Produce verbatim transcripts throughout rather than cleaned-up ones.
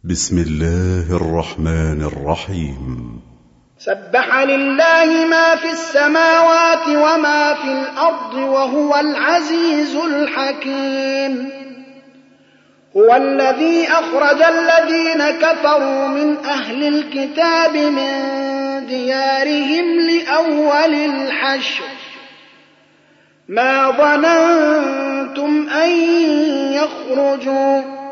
بسم الله الرحمن الرحيم. سبح لله ما في السماوات وما في الأرض وهو العزيز الحكيم. هو الذي أخرج الذين كفروا من أهل الكتاب من ديارهم لأول الحشر ما ظننتم أن يخرجوا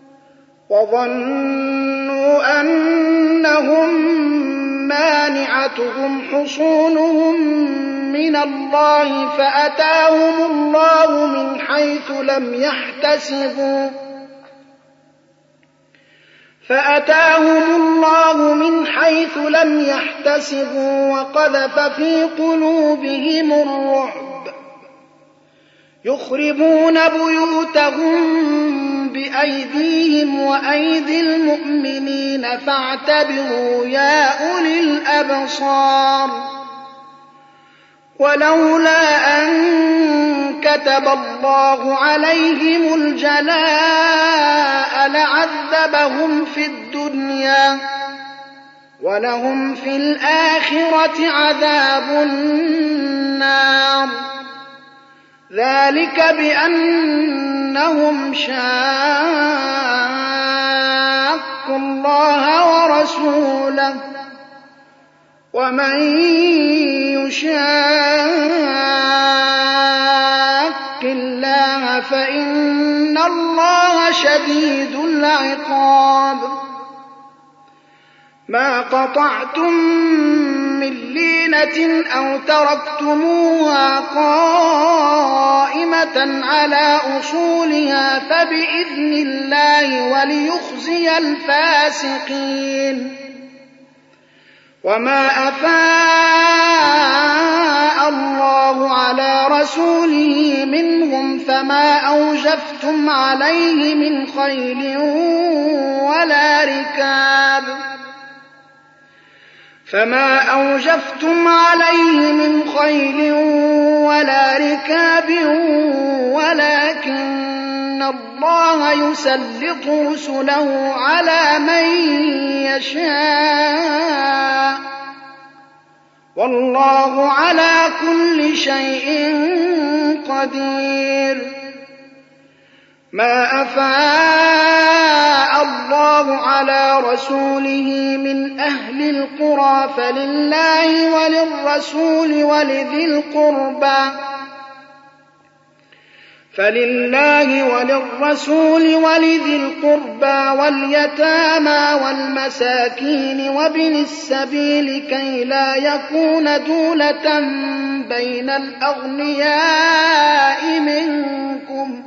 وظنوا أنهم مانعتهم حصونهم من الله فأتاهم الله من حيث لم يحتسبوا فأتاهم الله من حيث لم يحتسبوا وقذف في قلوبهم الرعب يخربون بيوتهم بأيديهم وأيدي المؤمنين فاعتبروا يا أولي الأبصار. ولولا أن كتب الله عليهم الجلاء لعذبهم في الدنيا ولهم في الآخرة عذاب النار. ذلك بأنهم شاقوا الله ورسوله ومن يشاق الله فإن الله شديد العقاب. ما قطعتم من لينة أو تركتموها قائمة على أصولها فبإذن الله وليخزي الفاسقين. وما أفاء الله على رسوله منهم فما أوجفتم عليه من خيل ولا ركاب فما أوجفتم عليه من خيل ولا ركاب ولكن الله يسلط رسله على من يشاء والله على كل شيء قدير. ما أفاء الله على رسوله من أهل القرى فلله وللرسول ولذي القربى فلله وللرسول ولذي القربى واليتامى والمساكين وابن السبيل كي لا يكون دولة بين الأغنياء منكم.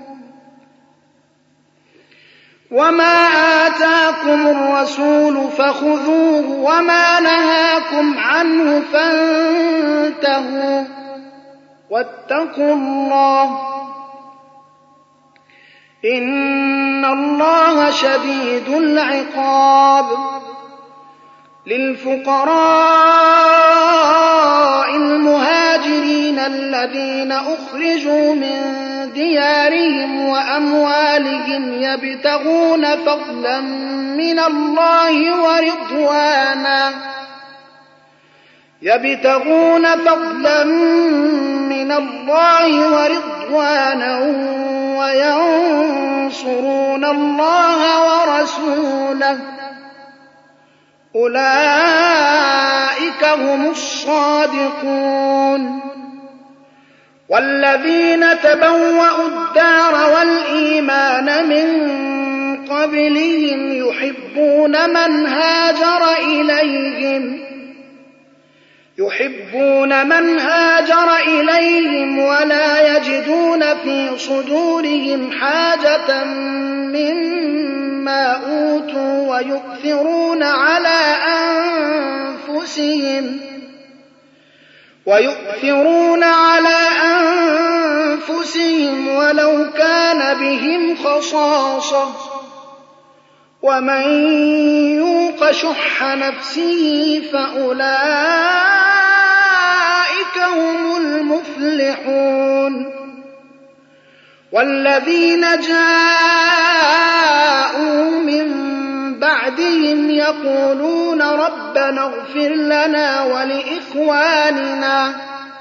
وما آتاكم الرسول فخذوه وما نهاكم عنه فانتهوا واتقوا الله إن الله شديد العقاب. للفقراء المهاجرين الذين أخرجوا من ديارهم وأموالهم يبتغون فضلا من الله ورضوانا يبتغون فضلا من الله ورضوانا وينصرون الله ورسوله أولئك هم الصادقون. والذين تبوأوا الدار والإيمان من قبلهم يحبون من هاجر إليهم يحبون من هاجر إليهم ولا يجدون في صدورهم حاجة مما أوتوا ويؤثرون على أنفسهم ويؤثرون على أنفسهم ولو كان بهم خصاصة ومن يوق شح نفسه فأولئك هم المفلحون. والذين جاءوا من بعد بعدهم يقولون ربنا اغفر لنا ولإخواننا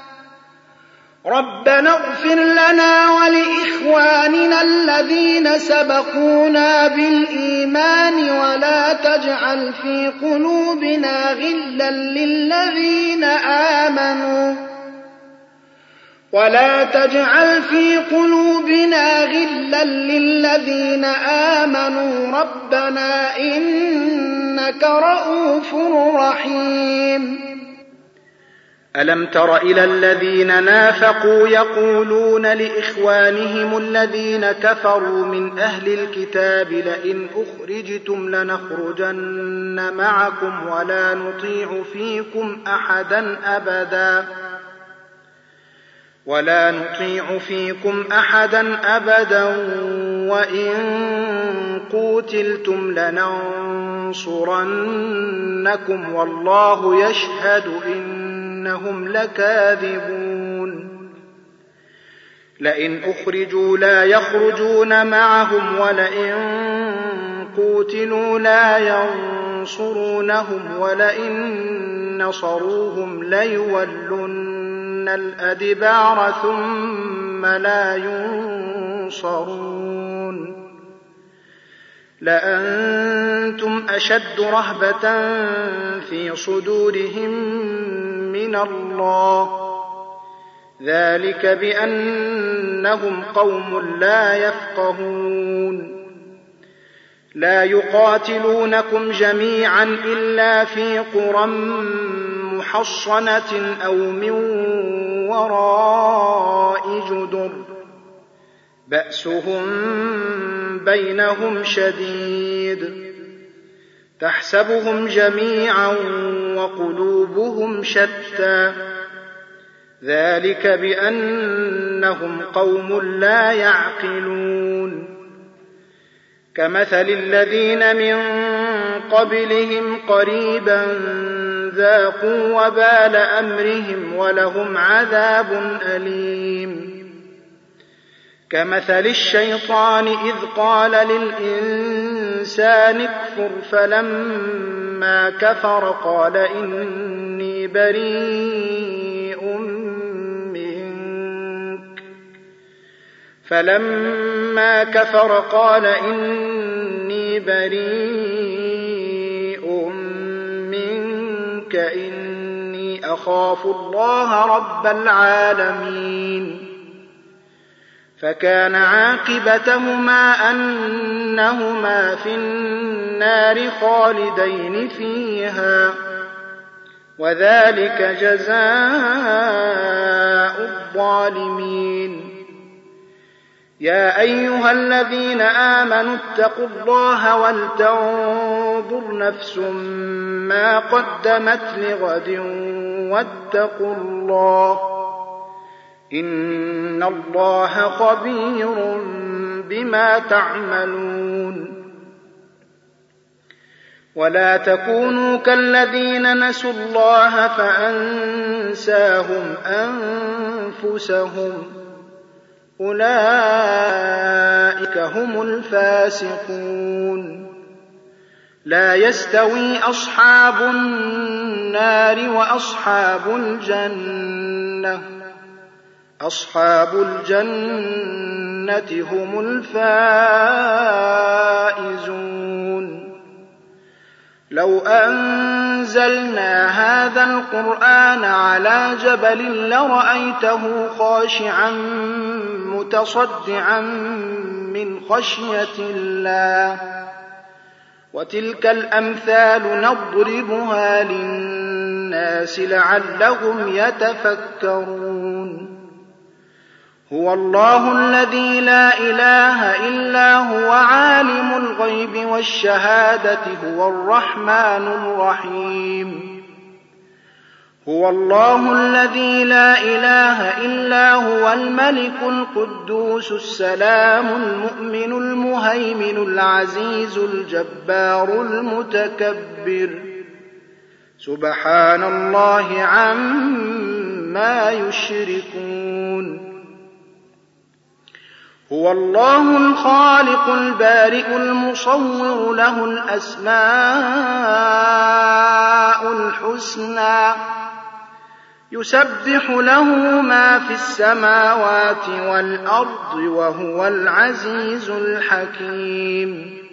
ربنا اغفر لنا ولإخواننا الذين سبقونا بالإيمان ولا تجعل في قلوبنا غلا للذين آمنوا ولا تجعل في قلوبنا غلا للذين آمنوا ربنا إنك رءوف رحيم. ألم تر إلى الذين نافقوا يقولون لإخوانهم الذين كفروا من أهل الكتاب لئن أخرجتم لنخرجن معكم ولا نطيع فيكم أحدا أبدا ولا نطيع فيكم أحدا أبدا وإن قوتلتم لننصرنكم والله يشهد إنهم لكاذبون. لئن أخرجوا لا يخرجون معهم ولئن قوتلوا لا ينصرونهم ولئن نصروهم ليولن الأدبار ثم لا ينصرون. لأنتم أشد رهبة في صدورهم من الله ذلك بأنهم قوم لا يفقهون. لا يقاتلونكم جميعا إلا في قرى محصنة أو من وراء جدر بأسهم بينهم شديد تحسبهم جميعا وقلوبهم شتى ذلك بأنهم قوم لا يعقلون. كمثل الذين من قبلهم قريبا ذاقوا وبال أمرهم ولهم عذاب أليم. كمثل الشيطان إذ قال للإنسان اكفر فلما كفر قال إني بريء منك فلما كفر قال إني بريء منك إني أخاف الله رب العالمين. فكان عاقبتهما أنهما في النار خالدين فيها وذلك جزاء الظالمين. يا أيها الذين آمنوا اتقوا الله ولتنظر نفس ما قدمت لغد واتقوا الله إن الله خبير بما تعملون. ولا تكونوا كالذين نسوا الله فأنساهم أنفسهم أولئك هم الفاسقون. لا يستوي أصحاب النار وأصحاب الجنة أصحاب الجنة هم الفائزون. لو أنزلنا هذا القرآن على جبل لرأيته خاشعا متصدعا من خشية الله وتلك الأمثال نضربها للناس لعلهم يتفكرون. هو الله الذي لا إله إلا هو عالم الغيب والشهادة هو الرحمن الرحيم. هو الله الذي لا إله إلا هو الملك القدوس السلام المؤمن المهيمن العزيز الجبار المتكبر سبحان الله عما يشركون. هو الله الخالق البارئ المصور له الأسماء الحسنى يسبح له ما في السماوات والأرض وهو العزيز الحكيم